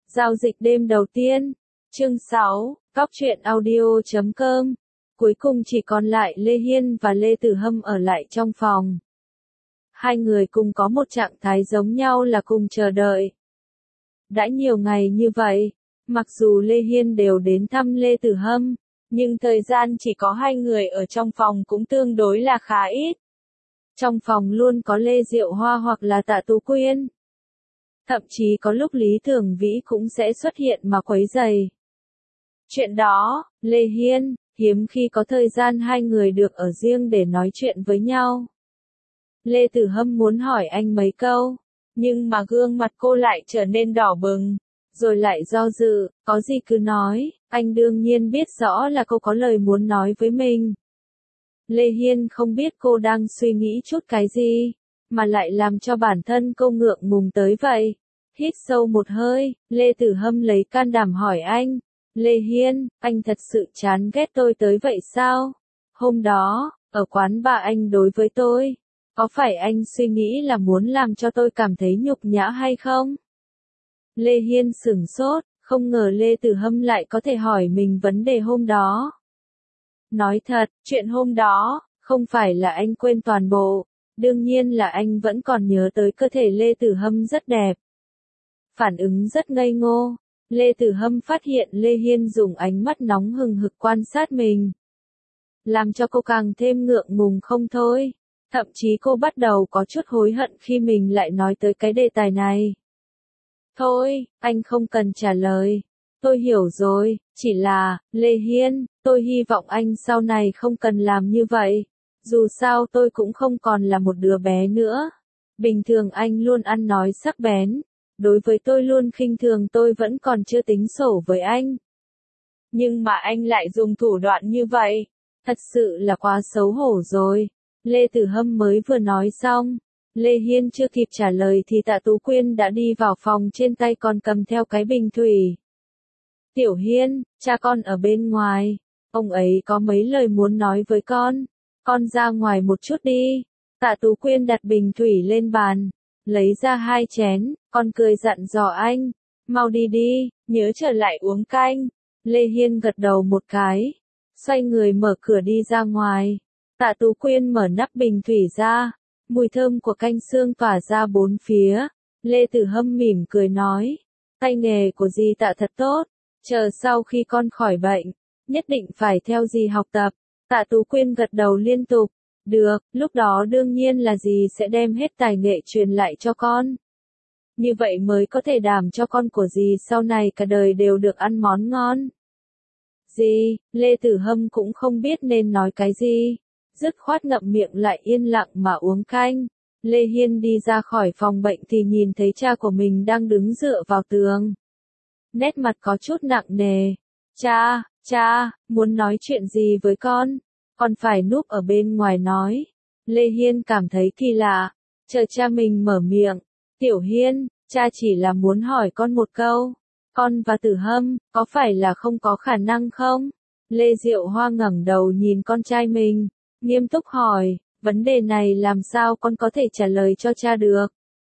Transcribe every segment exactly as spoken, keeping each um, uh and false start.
Giao dịch đêm đầu tiên. Chương sáu, Cóc truyện audio chấm com. Cuối cùng chỉ còn lại Lê Hiên và Lê Tử Hâm ở lại trong phòng. Hai người cùng có một trạng thái giống nhau là cùng chờ đợi. Đã nhiều ngày như vậy, mặc dù Lê Hiên đều đến thăm Lê Tử Hâm, nhưng thời gian chỉ có hai người ở trong phòng cũng tương đối là khá ít. Trong phòng luôn có Lê Diệu Hoa hoặc là Tạ Tú Quyên. Thậm chí có lúc Lý Thường Vĩ cũng sẽ xuất hiện mà quấy rầy. Chuyện đó, Lê Hiên, hiếm khi có thời gian hai người được ở riêng để nói chuyện với nhau. Lê Tử Hâm muốn hỏi anh mấy câu, nhưng mà gương mặt cô lại trở nên đỏ bừng, rồi lại do dự, có gì cứ nói, anh đương nhiên biết rõ là cô có lời muốn nói với mình. Lê Hiên không biết cô đang suy nghĩ chút cái gì, mà lại làm cho bản thân cô ngượng ngùng tới vậy. Hít sâu một hơi, Lê Tử Hâm lấy can đảm hỏi anh, Lê Hiên, anh thật sự chán ghét tôi tới vậy sao? Hôm đó, ở quán bà anh đối với tôi, có phải anh suy nghĩ là muốn làm cho tôi cảm thấy nhục nhã hay không? Lê Hiên sửng sốt, không ngờ Lê Tử Hâm lại có thể hỏi mình vấn đề hôm đó. Nói thật, chuyện hôm đó, không phải là anh quên toàn bộ, đương nhiên là anh vẫn còn nhớ tới cơ thể Lê Tử Hâm rất đẹp. Phản ứng rất ngây ngô, Lê Tử Hâm phát hiện Lê Hiên dùng ánh mắt nóng hừng hực quan sát mình. Làm cho cô càng thêm ngượng ngùng không thôi, thậm chí cô bắt đầu có chút hối hận khi mình lại nói tới cái đề tài này. Thôi, anh không cần trả lời. Tôi hiểu rồi, chỉ là, Lê Hiên, tôi hy vọng anh sau này không cần làm như vậy. Dù sao tôi cũng không còn là một đứa bé nữa. Bình thường anh luôn ăn nói sắc bén. Đối với tôi luôn khinh thường tôi vẫn còn chưa tính sổ với anh. Nhưng mà anh lại dùng thủ đoạn như vậy. Thật sự là quá xấu hổ rồi. Lê Tử Hâm mới vừa nói xong. Lê Hiên chưa kịp trả lời thì Tạ Tú Quyên đã đi vào phòng, trên tay còn cầm theo cái bình thủy. Tiểu Hiên, cha con ở bên ngoài. Ông ấy có mấy lời muốn nói với con. Con ra ngoài một chút đi. Tạ Tú Quyên đặt bình thủy lên bàn. Lấy ra hai chén, con cười dặn dò anh. Mau đi đi, nhớ trở lại uống canh. Lê Hiên gật đầu một cái. Xoay người mở cửa đi ra ngoài. Tạ Tú Quyên mở nắp bình thủy ra. Mùi thơm của canh xương tỏa ra bốn phía. Lê Tử Hâm mỉm cười nói. Tay nghề của dì Tạ thật tốt. Chờ sau khi con khỏi bệnh, nhất định phải theo dì học tập. Tạ Tú Quyên gật đầu liên tục. Được, lúc đó đương nhiên là dì sẽ đem hết tài nghệ truyền lại cho con. Như vậy mới có thể đảm cho con của dì sau này cả đời đều được ăn món ngon. Dì, Lê Tử Hâm cũng không biết nên nói cái gì. Dứt khoát ngậm miệng lại yên lặng mà uống canh. Lê Hiên đi ra khỏi phòng bệnh thì nhìn thấy cha của mình đang đứng dựa vào tường. Nét mặt có chút nặng nề. Cha, cha, muốn nói chuyện gì với con? Con phải núp ở bên ngoài nói. Lê Hiên cảm thấy kỳ lạ. Chờ cha mình mở miệng. Tiểu Hiên, cha chỉ là muốn hỏi con một câu. Con và Tử Hâm, có phải là không có khả năng không? Lê Diệu Hoa ngẩng đầu nhìn con trai mình. Nghiêm túc hỏi, vấn đề này làm sao con có thể trả lời cho cha được?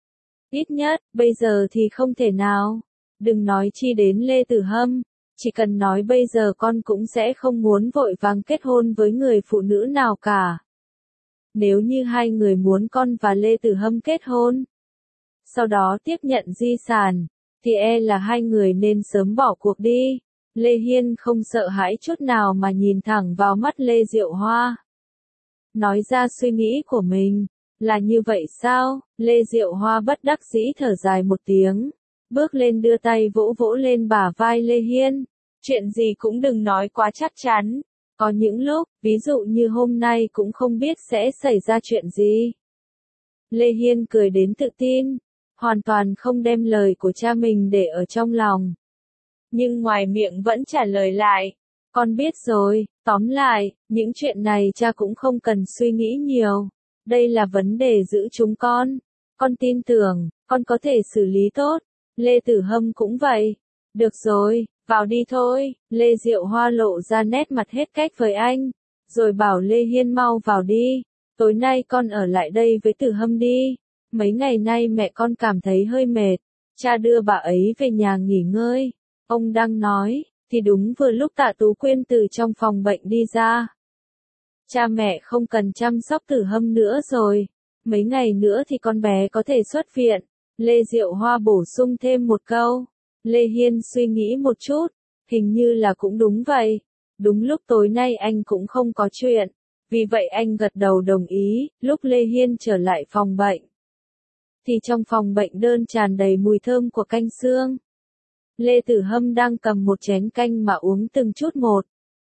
Ít nhất, bây giờ thì không thể nào. Đừng nói chi đến Lê Tử Hâm. Chỉ cần nói bây giờ con cũng sẽ không muốn vội vàng kết hôn với người phụ nữ nào cả. Nếu như hai người muốn con và Lê Tử Hâm kết hôn, sau đó tiếp nhận di sản, thì e là hai người nên sớm bỏ cuộc đi. Lê Hiên không sợ hãi chút nào mà nhìn thẳng vào mắt Lê Diệu Hoa. Nói ra suy nghĩ của mình. Là như vậy sao? Lê Diệu Hoa bất đắc dĩ thở dài một tiếng. Bước lên đưa tay vỗ vỗ lên bả vai Lê Hiên. Chuyện gì cũng đừng nói quá chắc chắn. Có những lúc, ví dụ như hôm nay cũng không biết sẽ xảy ra chuyện gì. Lê Hiên cười đến tự tin. Hoàn toàn không đem lời của cha mình để ở trong lòng. Nhưng ngoài miệng vẫn trả lời lại. Con biết rồi, tóm lại, những chuyện này cha cũng không cần suy nghĩ nhiều. Đây là vấn đề giữa chúng con. Con tin tưởng, con có thể xử lý tốt. Lê Tử Hâm cũng vậy. Được rồi, vào đi thôi. Lê Diệu Hoa lộ ra nét mặt hết cách với anh. Rồi bảo Lê Hiên mau vào đi. Tối nay con ở lại đây với Tử Hâm đi. Mấy ngày nay mẹ con cảm thấy hơi mệt. cha đưa bà ấy về nhà nghỉ ngơi. Ông đang nói, thì đúng vừa lúc Tạ Tú Quyên từ trong phòng bệnh đi ra. Cha mẹ không cần chăm sóc Tử Hâm nữa rồi. Mấy ngày nữa thì con bé có thể xuất viện. Lê Diệu Hoa bổ sung thêm một câu. Lê Hiên suy nghĩ một chút. Hình như là cũng đúng vậy. Đúng lúc tối nay anh cũng không có chuyện. Vì vậy anh gật đầu đồng ý. Lúc Lê Hiên trở lại phòng bệnh, thì trong phòng bệnh đơn tràn đầy mùi thơm của canh xương. Lê Tử Hâm đang cầm một chén canh mà uống từng chút một.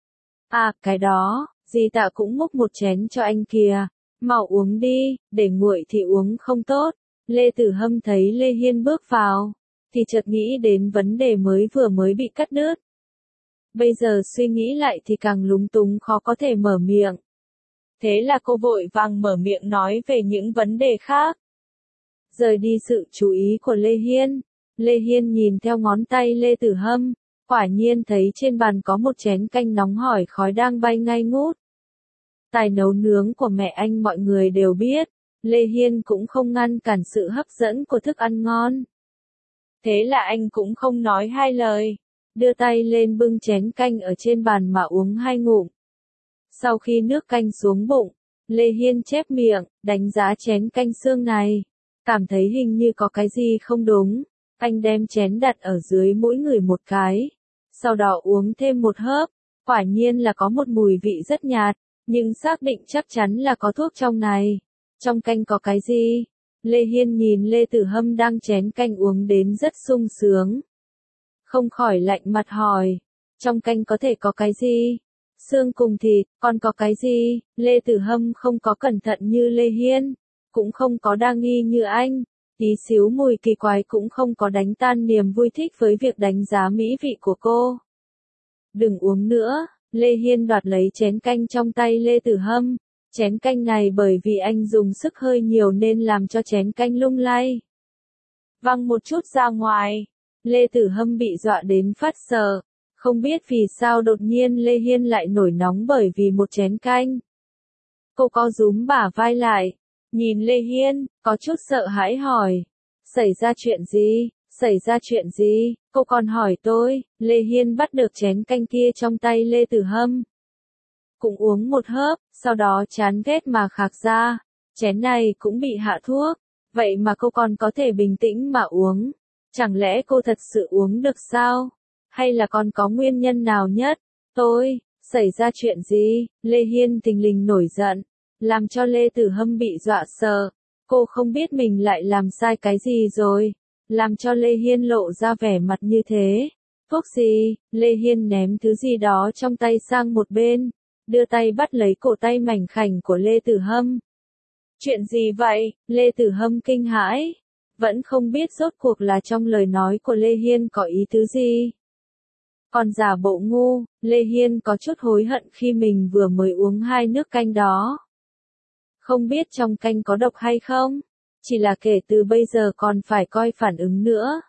À, cái đó, dì Tạ cũng múc một chén cho anh kìa. Mau uống đi, để nguội thì uống không tốt. Lê Tử Hâm thấy Lê Hiên bước vào, thì chợt nghĩ đến vấn đề mới vừa mới bị cắt đứt. Bây giờ suy nghĩ lại thì càng lúng túng khó có thể mở miệng. Thế là cô vội vàng mở miệng nói về những vấn đề khác. Rời đi sự chú ý của Lê Hiên. Lê Hiên nhìn theo ngón tay Lê Tử Hâm, quả nhiên thấy trên bàn có một chén canh nóng hổi khói đang bay ngay ngút. Tài nấu nướng của mẹ anh mọi người đều biết, Lê Hiên cũng không ngăn cản sự hấp dẫn của thức ăn ngon. Thế là anh cũng không nói hai lời, đưa tay lên bưng chén canh ở trên bàn mà uống hai ngụm. Sau khi nước canh xuống bụng, Lê Hiên chép miệng, đánh giá chén canh xương này, cảm thấy hình như có cái gì không đúng. Anh đem chén đặt ở dưới mỗi người một cái, sau đó uống thêm một hớp, quả nhiên là có một mùi vị rất nhạt, nhưng xác định chắc chắn là có thuốc trong này. Trong canh có cái gì? Lê Hiên nhìn Lê Tử Hâm đang chén canh uống đến rất sung sướng. Không khỏi lạnh mặt hỏi, trong canh có thể có cái gì? Xương cùng thịt, còn có cái gì? Lê Tử Hâm không có cẩn thận như Lê Hiên, cũng không có đa nghi như anh. Tí xíu mùi kỳ quái cũng không có đánh tan niềm vui thích với việc đánh giá mỹ vị của cô. Đừng uống nữa, Lê Hiên đoạt lấy chén canh trong tay Lê Tử Hâm. Chén canh này bởi vì anh dùng sức hơi nhiều nên làm cho chén canh lung lay. Văng một chút ra ngoài, Lê Tử Hâm bị dọa đến phát sợ. Không biết vì sao đột nhiên Lê Hiên lại nổi nóng bởi vì một chén canh. Cô co rúm bả vai lại, nhìn Lê Hiên, có chút sợ hãi hỏi. Xảy ra chuyện gì? Xảy ra chuyện gì? Cô còn hỏi tôi. Lê Hiên bắt được chén canh kia trong tay Lê Tử Hâm. Cũng uống một hớp, sau đó chán ghét mà khạc ra. Chén này cũng bị hạ thuốc. Vậy mà cô còn có thể bình tĩnh mà uống. Chẳng lẽ cô thật sự uống được sao? Hay là còn có nguyên nhân nào nhất? Tôi, xảy ra chuyện gì? Lê Hiên thình lình nổi giận, làm cho Lê Tử Hâm bị dọa sợ. Cô không biết mình lại làm sai cái gì rồi, làm cho Lê Hiên lộ ra vẻ mặt như thế. Thuốc gì? Lê Hiên ném thứ gì đó trong tay sang một bên, đưa tay bắt lấy cổ tay mảnh khảnh của Lê Tử Hâm. Chuyện gì vậy? Lê Tử Hâm kinh hãi, vẫn không biết rốt cuộc là trong lời nói của Lê Hiên có ý tứ gì. Còn giả bộ ngu, Lê Hiên có chút hối hận khi mình vừa mới uống hai nước canh đó. Không biết trong canh có độc hay không, chỉ là kể từ bây giờ còn phải coi phản ứng nữa.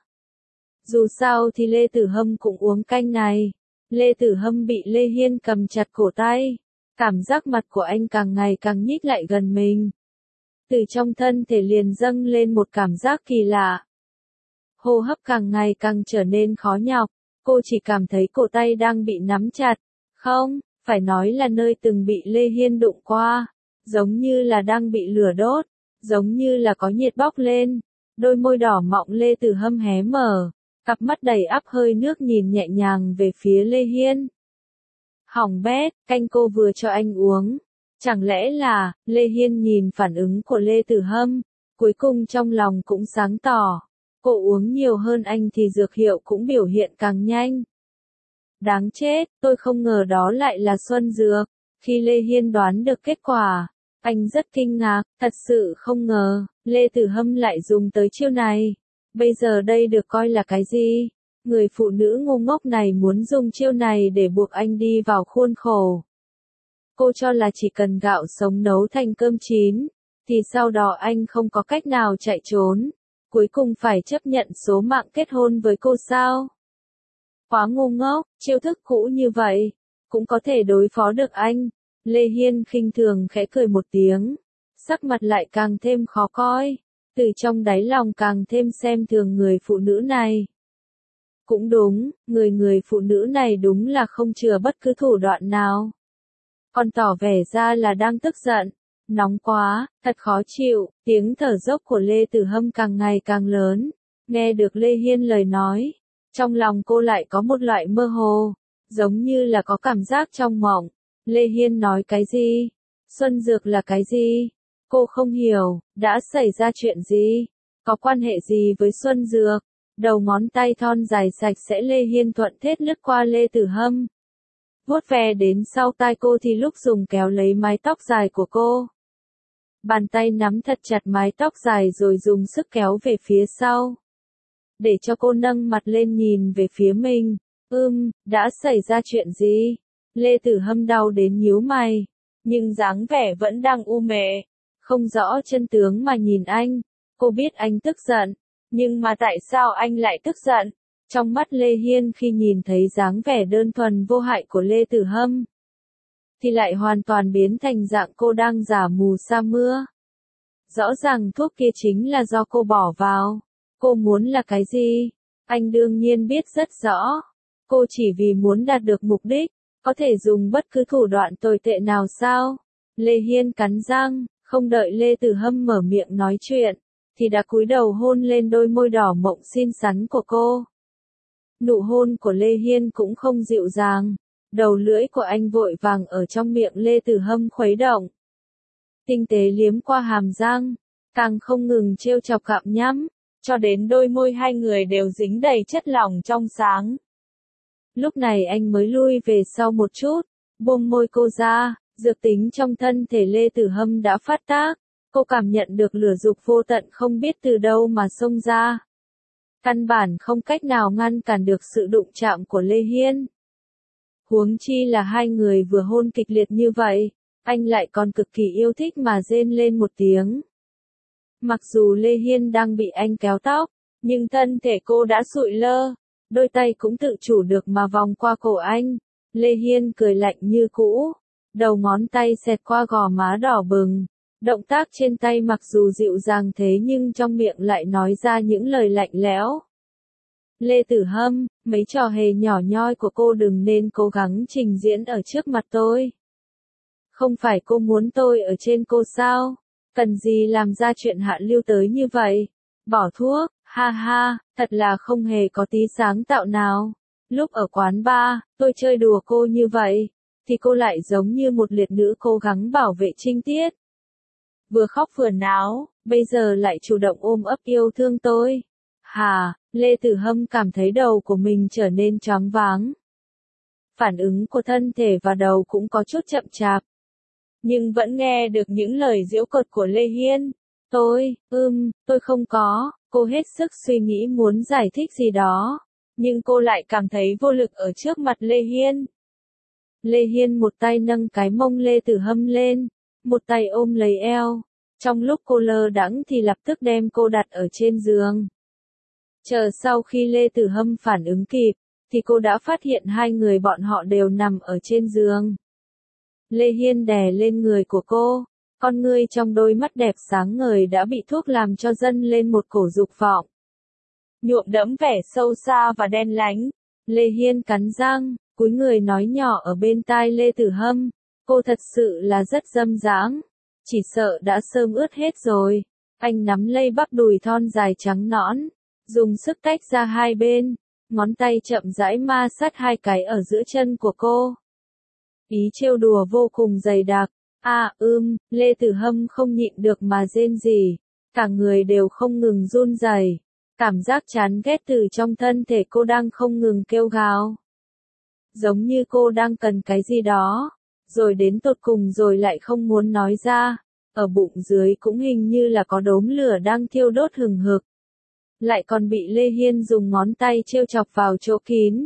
Dù sao thì Lê Tử Hâm cũng uống canh này. Lê Tử Hâm bị Lê Hiên cầm chặt cổ tay, cảm giác mặt của anh càng ngày càng nhích lại gần mình. Từ trong thân thể liền dâng lên một cảm giác kỳ lạ. Hô hấp càng ngày càng trở nên khó nhọc. Cô chỉ cảm thấy cổ tay đang bị nắm chặt. Không, phải nói là nơi từng bị Lê Hiên đụng qua. Giống như là đang bị lửa đốt. Giống như là có nhiệt bốc lên. Đôi môi đỏ mọng Lê Tử Hâm hé mở. Cặp mắt đầy ắp hơi nước nhìn nhẹ nhàng về phía Lê Hiên. Hỏng bét, canh cô vừa cho anh uống. Chẳng lẽ là, Lê Hiên nhìn phản ứng của Lê Tử Hâm. Cuối cùng trong lòng cũng sáng tỏ. Cô uống nhiều hơn anh thì dược hiệu cũng biểu hiện càng nhanh. Đáng chết, tôi không ngờ đó lại là Xuân Dược. Khi Lê Hiên đoán được kết quả, anh rất kinh ngạc, thật sự không ngờ, Lê Tử Hâm lại dùng tới chiêu này. Bây giờ đây được coi là cái gì? Người phụ nữ ngu ngốc này muốn dùng chiêu này để buộc anh đi vào khuôn khổ. Cô cho là chỉ cần gạo sống nấu thành cơm chín, thì sau đó anh không có cách nào chạy trốn. Cuối cùng phải chấp nhận số mạng kết hôn với cô sao? Quá ngu ngốc, chiêu thức cũ như vậy, cũng có thể đối phó được anh. Lê Hiên khinh thường khẽ cười một tiếng, sắc mặt lại càng thêm khó coi. từ trong đáy lòng càng thêm xem thường người phụ nữ này. Cũng đúng, người người phụ nữ này đúng là không chừa bất cứ thủ đoạn nào. Còn tỏ vẻ ra là đang tức giận. Nóng quá, thật khó chịu, tiếng thở dốc của Lê Tử Hâm càng ngày càng lớn. Nghe được Lê Hiên lời nói, trong lòng cô lại có một loại mơ hồ, giống như là có cảm giác trong mộng. Lê Hiên nói cái gì? Xuân dược là cái gì? Cô không hiểu, đã xảy ra chuyện gì? Có quan hệ gì với Xuân dược? Đầu ngón tay thon dài sạch sẽ Lê Hiên thuận thết lướt qua Lê Tử Hâm. Vuốt ve đến sau tai cô thì lúc dùng kéo lấy mái tóc dài của cô. Bàn tay nắm thật chặt mái tóc dài rồi dùng sức kéo về phía sau. Để cho cô nâng mặt lên nhìn về phía mình. Ưm, đã xảy ra chuyện gì? Lê Tử Hâm đau đến nhíu mày. Nhưng dáng vẻ vẫn đang u mê. Không rõ chân tướng mà nhìn anh. Cô biết anh tức giận. Nhưng mà tại sao anh lại tức giận? Trong mắt Lê Hiên khi nhìn thấy dáng vẻ đơn thuần vô hại của Lê Tử Hâm, thì lại hoàn toàn biến thành dạng cô đang giả mù sa mưa. Rõ ràng thuốc kia chính là do cô bỏ vào. Cô muốn là cái gì? Anh đương nhiên biết rất rõ. Cô chỉ vì muốn đạt được mục đích, có thể dùng bất cứ thủ đoạn tồi tệ nào sao? Lê Hiên cắn răng, không đợi Lê Tử Hâm mở miệng nói chuyện, thì đã cúi đầu hôn lên đôi môi đỏ mộng xinh xắn của cô. Nụ hôn của Lê Hiên cũng không dịu dàng. Đầu lưỡi của anh vội vàng ở trong miệng Lê Tử Hâm khuấy động. Tinh tế liếm qua hàm răng, càng không ngừng trêu chọc gặm nhắm, cho đến đôi môi hai người đều dính đầy chất lỏng trong sáng. Lúc này anh mới lui về sau một chút, buông môi cô ra, dược tính trong thân thể Lê Tử Hâm đã phát tác. Cô cảm nhận được lửa dục vô tận không biết từ đâu mà xông ra. Căn bản không cách nào ngăn cản được sự đụng chạm của Lê Hiên. Huống chi là hai người vừa hôn kịch liệt như vậy, anh lại còn cực kỳ yêu thích mà rên lên một tiếng. Mặc dù Lê Hiên đang bị anh kéo tóc, nhưng thân thể cô đã sụi lơ, đôi tay cũng tự chủ được mà vòng qua cổ anh. Lê Hiên cười lạnh như cũ, đầu ngón tay xẹt qua gò má đỏ bừng. Động tác trên tay mặc dù dịu dàng thế nhưng trong miệng lại nói ra những lời lạnh lẽo. Lê Tử Hâm, mấy trò hề nhỏ nhoi của cô đừng nên cố gắng trình diễn ở trước mặt tôi. Không phải cô muốn tôi ở trên cô sao? Cần gì làm ra chuyện hạ lưu tới như vậy? Bỏ thuốc, ha ha, thật là không hề có tí sáng tạo nào. Lúc ở quán bar, tôi chơi đùa cô như vậy, thì cô lại giống như một liệt nữ cố gắng bảo vệ trinh tiết. Vừa khóc vừa náo, bây giờ lại chủ động ôm ấp yêu thương tôi. Hà, Lê Tử Hâm cảm thấy đầu của mình trở nên choáng váng. Phản ứng của thân thể và đầu cũng có chút chậm chạp. Nhưng vẫn nghe được những lời giễu cợt của Lê Hiên. Tôi, ưm, tôi không có, cô hết sức suy nghĩ muốn giải thích gì đó. Nhưng cô lại cảm thấy vô lực ở trước mặt Lê Hiên. Lê Hiên một tay nâng cái mông Lê Tử Hâm lên, một tay ôm lấy eo. Trong lúc cô lơ đãng thì lập tức đem cô đặt ở trên giường. Chờ sau khi Lê Tử Hâm phản ứng kịp, thì cô đã phát hiện hai người bọn họ đều nằm ở trên giường. Lê Hiên đè lên người của cô, con ngươi trong đôi mắt đẹp sáng ngời đã bị thuốc làm cho dâng lên một cổ dục vọng. Nhuộm đẫm vẻ sâu xa và đen láy. Lê Hiên cắn răng, cúi người nói nhỏ ở bên tai Lê Tử Hâm, cô thật sự là rất dâm dãng, chỉ sợ đã sơm ướt hết rồi. Anh nắm lấy bắp đùi thon dài trắng nõn, dùng sức tách ra hai bên, ngón tay chậm rãi ma sát hai cái ở giữa chân của cô. Ý trêu đùa vô cùng dày đặc. À, ưm, Lê Tử Hâm không nhịn được mà rên rỉ, cả người đều không ngừng run rẩy. Cảm giác chán ghét từ trong thân thể cô đang không ngừng kêu gào. Giống như cô đang cần cái gì đó, rồi đến tột cùng rồi lại không muốn nói ra. Ở bụng dưới cũng hình như là có đốm lửa đang thiêu đốt hừng hực. Lại còn bị Lê Hiên dùng ngón tay trêu chọc vào chỗ kín,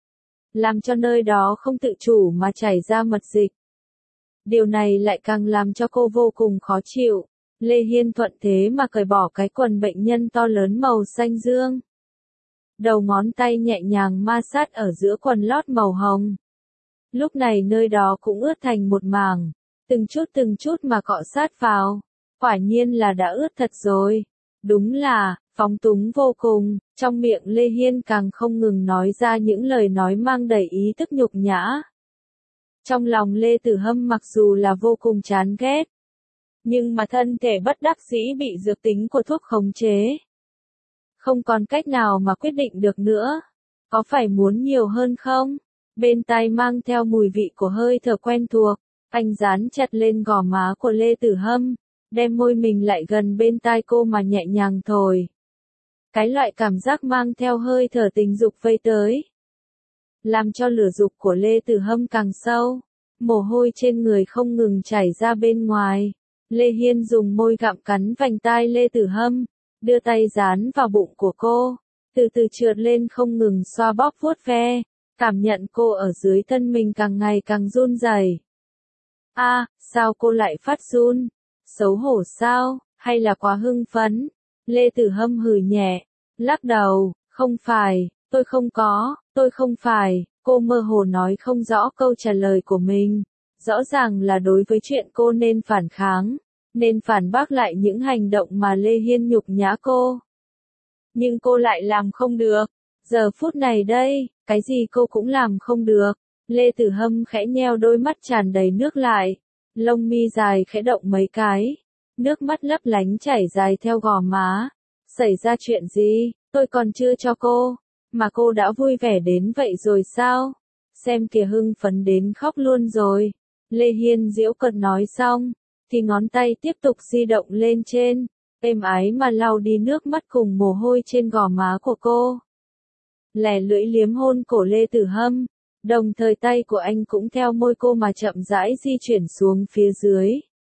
làm cho nơi đó không tự chủ mà chảy ra mật dịch. Điều này lại càng làm cho cô vô cùng khó chịu. Lê Hiên thuận thế mà cởi bỏ cái quần bệnh nhân to lớn màu xanh dương. Đầu ngón tay nhẹ nhàng ma sát ở giữa quần lót màu hồng. Lúc này nơi đó cũng ướt thành một mảng, từng chút từng chút mà cọ sát vào. Quả nhiên là đã ướt thật rồi. Đúng là, phóng túng vô cùng, trong miệng Lê Hiên càng không ngừng nói ra những lời nói mang đầy ý thức nhục nhã. Trong lòng Lê Tử Hâm mặc dù là vô cùng chán ghét, nhưng mà thân thể bất đắc dĩ bị dược tính của thuốc khống chế. Không còn cách nào mà quyết định được nữa. Có phải muốn nhiều hơn không? Bên tai mang theo mùi vị của hơi thở quen thuộc, anh dán chặt lên gò má của Lê Tử Hâm, đem môi mình lại gần bên tai cô mà nhẹ nhàng thổi. Cái loại cảm giác mang theo hơi thở tình dục vây tới, làm cho lửa dục của Lê Tử Hâm càng sâu, mồ hôi trên người không ngừng chảy ra bên ngoài. Lê Hiên dùng môi gặm cắn vành tai Lê Tử Hâm, đưa tay dán vào bụng của cô, từ từ trượt lên không ngừng xoa bóp vuốt ve, cảm nhận cô ở dưới thân mình càng ngày càng run rẩy. A, à, sao cô lại phát run? Xấu hổ sao, hay là quá hưng phấn? Lê Tử Hâm hừ nhẹ, lắc đầu, không phải, tôi không có, tôi không phải, cô mơ hồ nói không rõ câu trả lời của mình. Rõ ràng là đối với chuyện cô nên phản kháng, nên phản bác lại những hành động mà Lê Hiên nhục nhã cô. Nhưng cô lại làm không được. Giờ phút này đây, cái gì cô cũng làm không được. Lê Tử Hâm khẽ nheo đôi mắt tràn đầy nước lại. Lông mi dài khẽ động mấy cái. Nước mắt lấp lánh chảy dài theo gò má. Xảy ra chuyện gì, tôi còn chưa cho cô, mà cô đã vui vẻ đến vậy rồi sao? Xem kìa hưng phấn đến khóc luôn rồi. Lê Hiên giễu cợt nói xong, thì ngón tay tiếp tục di động lên trên, êm ái mà lau đi nước mắt cùng mồ hôi trên gò má của cô. Lẻ lưỡi liếm hôn cổ Lê Tử Hâm, đồng thời tay của anh cũng theo môi cô mà chậm rãi di chuyển xuống phía dưới.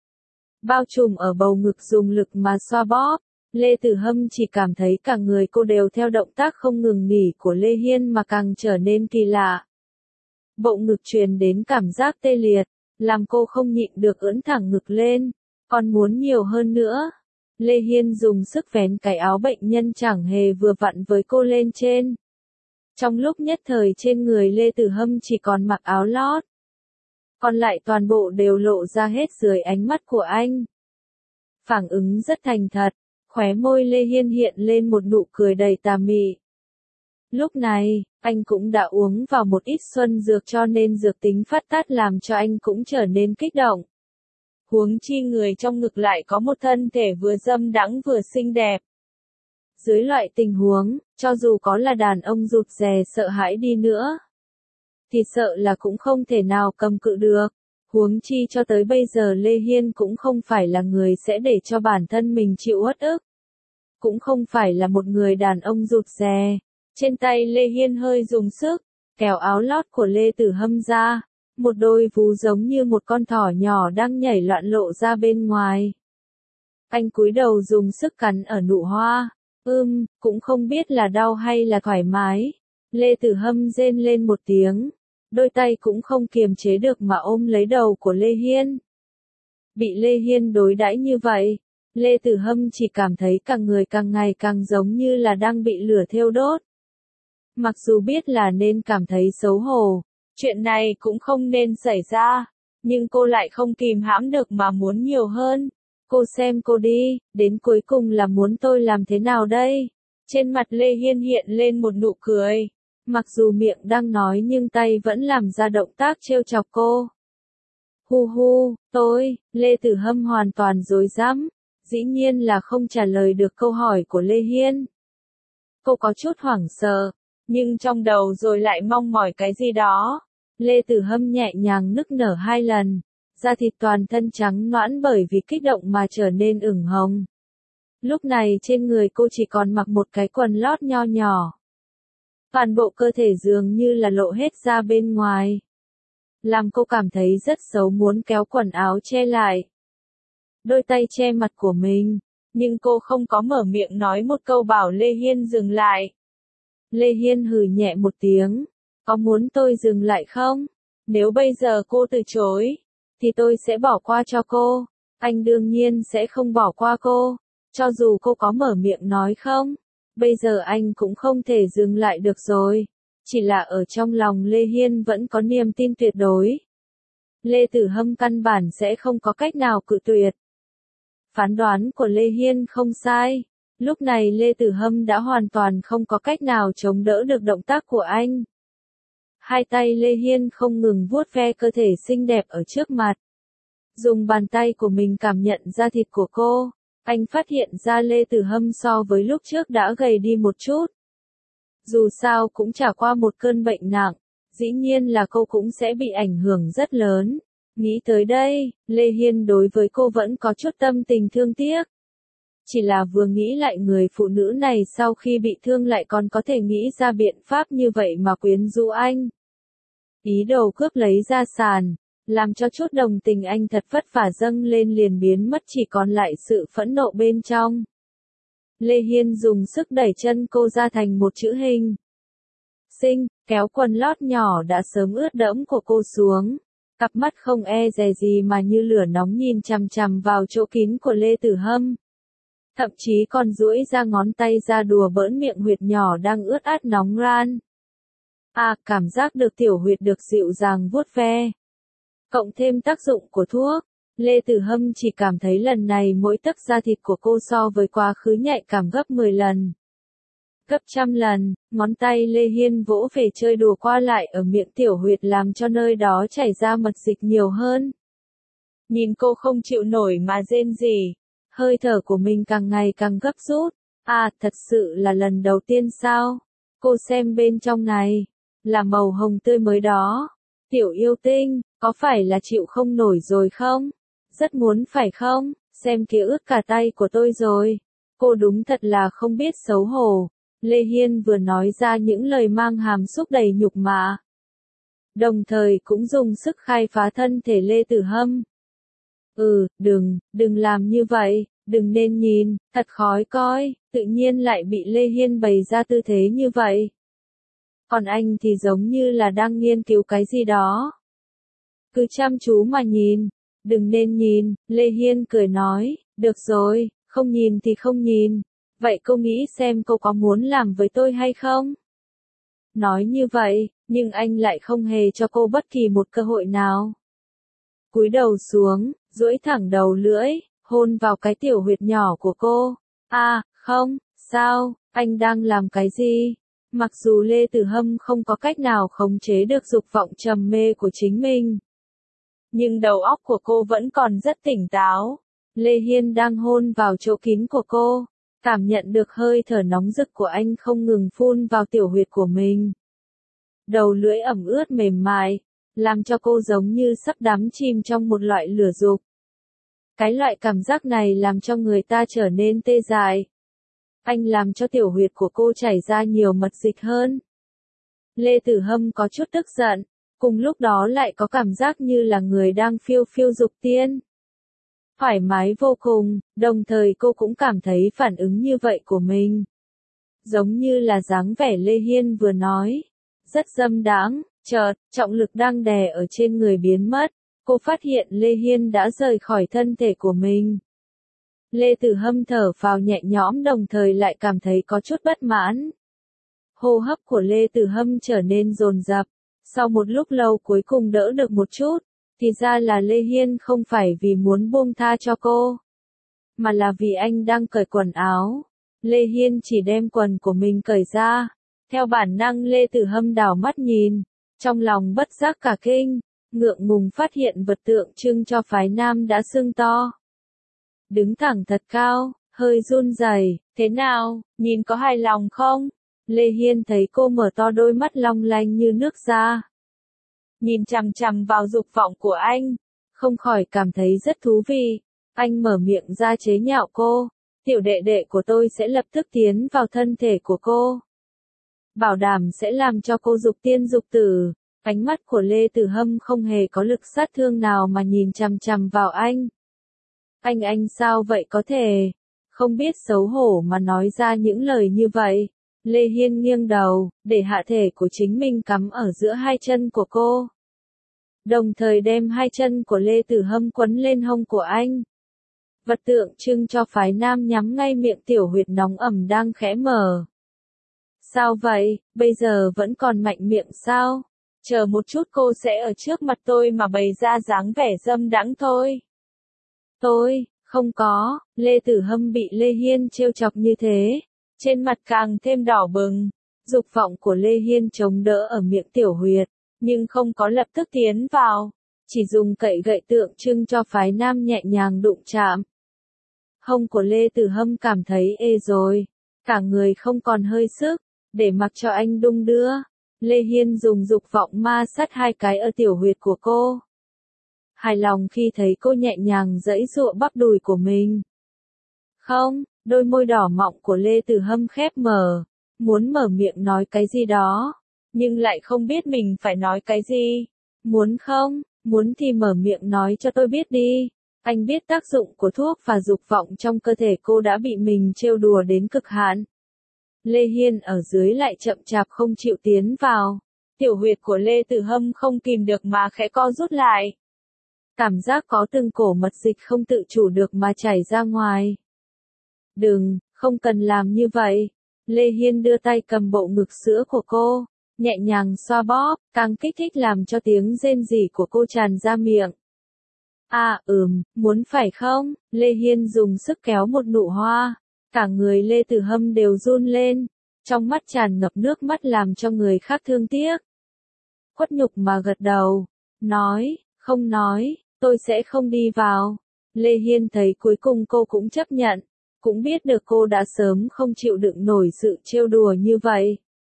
Bao trùm ở bầu ngực dùng lực mà xoa bóp, Lê Tử Hâm chỉ cảm thấy cả người cô đều theo động tác không ngừng nghỉ của Lê Hiên mà càng trở nên kỳ lạ. Bộ ngực truyền đến cảm giác tê liệt, làm cô không nhịn được ưỡn thẳng ngực lên, còn muốn nhiều hơn nữa. Lê Hiên dùng sức vén cái áo bệnh nhân chẳng hề vừa vặn với cô lên trên. Trong lúc nhất thời trên người Lê Tử Hâm chỉ còn mặc áo lót, còn lại toàn bộ đều lộ ra hết dưới ánh mắt của anh. Phản ứng rất thành thật, khóe môi Lê Hiên hiện lên một nụ cười đầy tà mị. Lúc này, anh cũng đã uống vào một ít xuân dược cho nên dược tính phát tát làm cho anh cũng trở nên kích động. Huống chi người trong ngực lại có một thân thể vừa dâm đãng vừa xinh đẹp. Dưới loại tình huống, cho dù có là đàn ông rụt rè sợ hãi đi nữa, thì sợ là cũng không thể nào cầm cự được. Huống chi cho tới bây giờ Lê Hiên cũng không phải là người sẽ để cho bản thân mình chịu uất ức. Cũng không phải là một người đàn ông rụt rè. Trên tay Lê Hiên hơi dùng sức, kéo áo lót của Lê Tử Hâm ra, một đôi vú giống như một con thỏ nhỏ đang nhảy loạn lộ ra bên ngoài. Anh cúi đầu dùng sức cắn ở nụ hoa, ưm, cũng không biết là đau hay là thoải mái. Lê Tử Hâm rên lên một tiếng, đôi tay cũng không kiềm chế được mà ôm lấy đầu của Lê Hiên. Bị Lê Hiên đối đãi như vậy, Lê Tử Hâm chỉ cảm thấy cả người càng ngày càng giống như là đang bị lửa thiêu đốt. Mặc dù biết là nên cảm thấy xấu hổ, chuyện này cũng không nên xảy ra, nhưng cô lại không kìm hãm được mà muốn nhiều hơn. Cô xem cô đi, đến cuối cùng là muốn tôi làm thế nào đây? Trên mặt Lê Hiên hiện lên một nụ cười. Mặc dù miệng đang nói nhưng tay vẫn làm ra động tác trêu chọc cô. Hu hu, tôi, Lê Tử Hâm hoàn toàn rối rắm, dĩ nhiên là không trả lời được câu hỏi của Lê Hiên. Cô có chút hoảng sợ, nhưng trong đầu rồi lại mong mỏi cái gì đó. Lê Tử Hâm nhẹ nhàng nức nở hai lần, da thịt toàn thân trắng nõn bởi vì kích động mà trở nên ửng hồng. Lúc này trên người cô chỉ còn mặc một cái quần lót nho nhỏ. Toàn bộ cơ thể dường như là lộ hết ra bên ngoài, làm cô cảm thấy rất xấu muốn kéo quần áo che lại. Đôi tay che mặt của mình, nhưng cô không có mở miệng nói một câu bảo Lê Hiên dừng lại. Lê Hiên hừ nhẹ một tiếng, có muốn tôi dừng lại không? Nếu bây giờ cô từ chối, thì tôi sẽ bỏ qua cho cô. Anh đương nhiên sẽ không bỏ qua cô, cho dù cô có mở miệng nói không. Bây giờ anh cũng không thể dừng lại được rồi. Chỉ là ở trong lòng Lê Hiên vẫn có niềm tin tuyệt đối. Lê Tử Hâm căn bản sẽ không có cách nào cự tuyệt. Phán đoán của Lê Hiên không sai. Lúc này Lê Tử Hâm đã hoàn toàn không có cách nào chống đỡ được động tác của anh. Hai tay Lê Hiên không ngừng vuốt ve cơ thể xinh đẹp ở trước mặt. Dùng bàn tay của mình cảm nhận da thịt của cô, anh phát hiện ra Lê Tử Hâm so với lúc trước đã gầy đi một chút. Dù sao cũng trải qua một cơn bệnh nặng, dĩ nhiên là cô cũng sẽ bị ảnh hưởng rất lớn. Nghĩ tới đây, Lê Hiên đối với cô vẫn có chút tâm tình thương tiếc. Chỉ là vừa nghĩ lại người phụ nữ này sau khi bị thương lại còn có thể nghĩ ra biện pháp như vậy mà quyến rũ anh. Ý đồ cướp lấy gia sản, làm cho chút đồng tình anh thật vất vả dâng lên liền biến mất, chỉ còn lại sự phẫn nộ bên trong. Lê Hiên dùng sức đẩy chân cô ra thành một chữ hình. Xinh, kéo quần lót nhỏ đã sớm ướt đẫm của cô xuống. Cặp mắt không e dè gì mà như lửa nóng nhìn chằm chằm vào chỗ kín của Lê Tử Hâm. Thậm chí còn duỗi ra ngón tay ra đùa bỡn miệng huyệt nhỏ đang ướt át nóng ran. À, cảm giác được tiểu huyệt được dịu dàng vuốt ve. Cộng thêm tác dụng của thuốc, Lê Tử Hâm chỉ cảm thấy lần này mỗi tấc da thịt của cô so với quá khứ nhạy cảm gấp mười lần. Gấp trăm lần, ngón tay Lê Hiên vỗ về chơi đùa qua lại ở miệng tiểu huyệt làm cho nơi đó chảy ra mật dịch nhiều hơn. Nhìn cô không chịu nổi mà rên rỉ, hơi thở của mình càng ngày càng gấp rút. À, thật sự là lần đầu tiên sao? Cô xem bên trong này, là màu hồng tươi mới đó. Tiểu yêu tinh, có phải là chịu không nổi rồi không? Rất muốn phải không? Xem kia ướt cả tay của tôi rồi. Cô đúng thật là không biết xấu hổ. Lê Hiên vừa nói ra những lời mang hàm xúc đầy nhục mạ. Đồng thời cũng dùng sức khai phá thân thể Lê Tử Hâm. Ừ, đừng, đừng làm như vậy, đừng nên nhìn, thật khói coi, tự nhiên lại bị Lê Hiên bày ra tư thế như vậy. Còn anh thì giống như là đang nghiên cứu cái gì đó. Cứ chăm chú mà nhìn, đừng nên nhìn, Lê Hiên cười nói, được rồi, không nhìn thì không nhìn. Vậy cô nghĩ xem cô có muốn làm với tôi hay không? Nói như vậy, nhưng anh lại không hề cho cô bất kỳ một cơ hội nào. Cúi đầu xuống, duỗi thẳng đầu lưỡi, hôn vào cái tiểu huyệt nhỏ của cô. À, không, sao, anh đang làm cái gì? Mặc dù Lê Tử Hâm không có cách nào khống chế được dục vọng trầm mê của chính mình, nhưng đầu óc của cô vẫn còn rất tỉnh táo. Lê Hiên đang hôn vào chỗ kín của cô, cảm nhận được hơi thở nóng rực của anh không ngừng phun vào tiểu huyệt của mình. Đầu lưỡi ẩm ướt mềm mại, làm cho cô giống như sắp đắm chìm trong một loại lửa dục. Cái loại cảm giác này làm cho người ta trở nên tê dại. Anh làm cho tiểu huyệt của cô chảy ra nhiều mật dịch hơn. Lê Tử Hâm có chút tức giận, cùng lúc đó lại có cảm giác như là người đang phiêu phiêu dục tiên. Thoải mái vô cùng, đồng thời cô cũng cảm thấy phản ứng như vậy của mình. Giống như là dáng vẻ Lê Hiên vừa nói. Rất dâm đãng, chợt, trọng lực đang đè ở trên người biến mất. Cô phát hiện Lê Hiên đã rời khỏi thân thể của mình. Lê Tử Hâm thở phào nhẹ nhõm đồng thời lại cảm thấy có chút bất mãn. Hô hấp của Lê Tử Hâm trở nên dồn dập. Sau một lúc lâu cuối cùng đỡ được một chút, thì ra là Lê Hiên không phải vì muốn buông tha cho cô, mà là vì anh đang cởi quần áo. Lê Hiên chỉ đem quần của mình cởi ra. Theo bản năng Lê Tử Hâm đảo mắt nhìn, trong lòng bất giác cả kinh, ngượng ngùng phát hiện vật tượng trưng cho phái nam đã sưng to. Đứng thẳng thật cao, hơi run rẩy, thế nào, nhìn có hài lòng không? Lê Hiên thấy cô mở to đôi mắt long lanh như nước ra. Nhìn chằm chằm vào dục vọng của anh, không khỏi cảm thấy rất thú vị. Anh mở miệng ra chế nhạo cô, tiểu đệ đệ của tôi sẽ lập tức tiến vào thân thể của cô. Bảo đảm sẽ làm cho cô dục tiên dục tử. Ánh mắt của Lê Tử Hâm không hề có lực sát thương nào mà nhìn chằm chằm vào anh. Anh anh sao vậy có thể, không biết xấu hổ mà nói ra những lời như vậy. Lê Hiên nghiêng đầu, để hạ thể của chính mình cắm ở giữa hai chân của cô. Đồng thời đem hai chân của Lê Tử Hâm quấn lên hông của anh. Vật tượng trưng cho phái nam nhắm ngay miệng tiểu huyệt nóng ẩm đang khẽ mở. Sao vậy, bây giờ vẫn còn mạnh miệng sao? Chờ một chút cô sẽ ở trước mặt tôi mà bày ra dáng vẻ dâm đãng thôi. Tôi, Không có, Lê Tử Hâm bị Lê Hiên trêu chọc như thế, trên mặt càng thêm đỏ bừng. Dục vọng của Lê Hiên chống đỡ ở miệng tiểu huyệt, nhưng không có lập tức tiến vào, chỉ dùng cậy gậy tượng trưng cho phái nam nhẹ nhàng đụng chạm. Hông của Lê Tử Hâm cảm thấy ê rồi, cả người không còn hơi sức, để mặc cho anh đung đưa. Lê Hiên dùng dục vọng ma sát hai cái ở tiểu huyệt của cô. Hài lòng khi thấy cô nhẹ nhàng giãy giụa bắp đùi của mình. Không, đôi môi đỏ mọng của Lê Tử Hâm khép mở, muốn mở miệng nói cái gì đó, nhưng lại không biết mình phải nói cái gì. Muốn không, muốn thì mở miệng nói cho tôi biết đi. Anh biết tác dụng của thuốc và dục vọng trong cơ thể cô đã bị mình trêu đùa đến cực hạn. Lê Hiên ở dưới lại chậm chạp không chịu tiến vào. Tiểu huyệt của Lê Tử Hâm không kìm được mà khẽ co rút lại. Cảm giác có từng cổ mật dịch không tự chủ được mà chảy ra ngoài. Đừng, không cần làm như vậy. Lê Hiên đưa tay cầm bộ ngực sữa của cô, nhẹ nhàng xoa bóp, càng kích thích làm cho tiếng rên rỉ của cô tràn ra miệng. À, ừm, muốn phải không? Lê Hiên dùng sức kéo một nụ hoa. Cả người Lê Tử Hâm đều run lên, trong mắt tràn ngập nước mắt làm cho người khác thương tiếc. Khuất nhục mà gật đầu, nói, không nói, tôi sẽ không đi vào. Lê Hiên thấy cuối cùng cô cũng chấp nhận, cũng biết được cô đã sớm không chịu đựng nổi sự trêu đùa như vậy.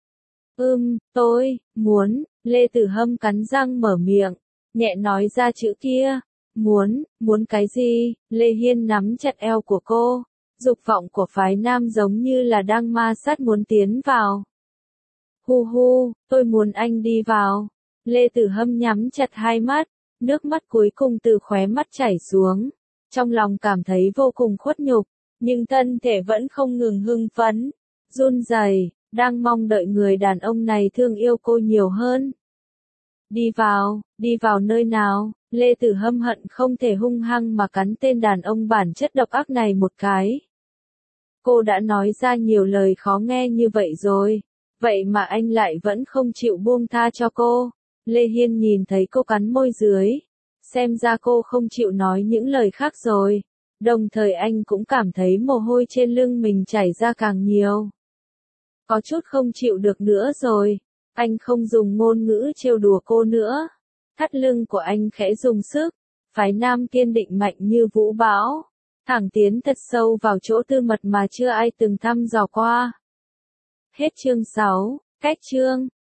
Ừm, tôi, muốn, Lê Tử Hâm cắn răng mở miệng, nhẹ nói ra chữ kia. Muốn, muốn cái gì? Lê Hiên nắm chặt eo của cô. Dục vọng của phái nam giống như là đang ma sát muốn tiến vào. Hu hu, tôi muốn anh đi vào. Lê Tử Hâm nhắm chặt hai mắt, nước mắt cuối cùng từ khóe mắt chảy xuống. Trong lòng cảm thấy vô cùng khuất nhục, nhưng thân thể vẫn không ngừng hưng phấn, run rẩy, đang mong đợi người đàn ông này thương yêu cô nhiều hơn. Đi vào, đi vào nơi nào? Lê Tử Hâm hận không thể hung hăng mà cắn tên đàn ông bản chất độc ác này một cái. Cô đã nói ra nhiều lời khó nghe như vậy rồi, vậy mà anh lại vẫn không chịu buông tha cho cô. Lê Hiên nhìn thấy cô cắn môi dưới, xem ra cô không chịu nói những lời khác rồi, đồng thời anh cũng cảm thấy mồ hôi trên lưng mình chảy ra càng nhiều. Có chút không chịu được nữa rồi, anh không dùng ngôn ngữ trêu đùa cô nữa. Thắt lưng của anh khẽ dùng sức, phái nam kiên định mạnh như vũ bão, thẳng tiến thật sâu vào chỗ tư mật mà chưa ai từng thăm dò qua. Hết chương sáu, cách chương.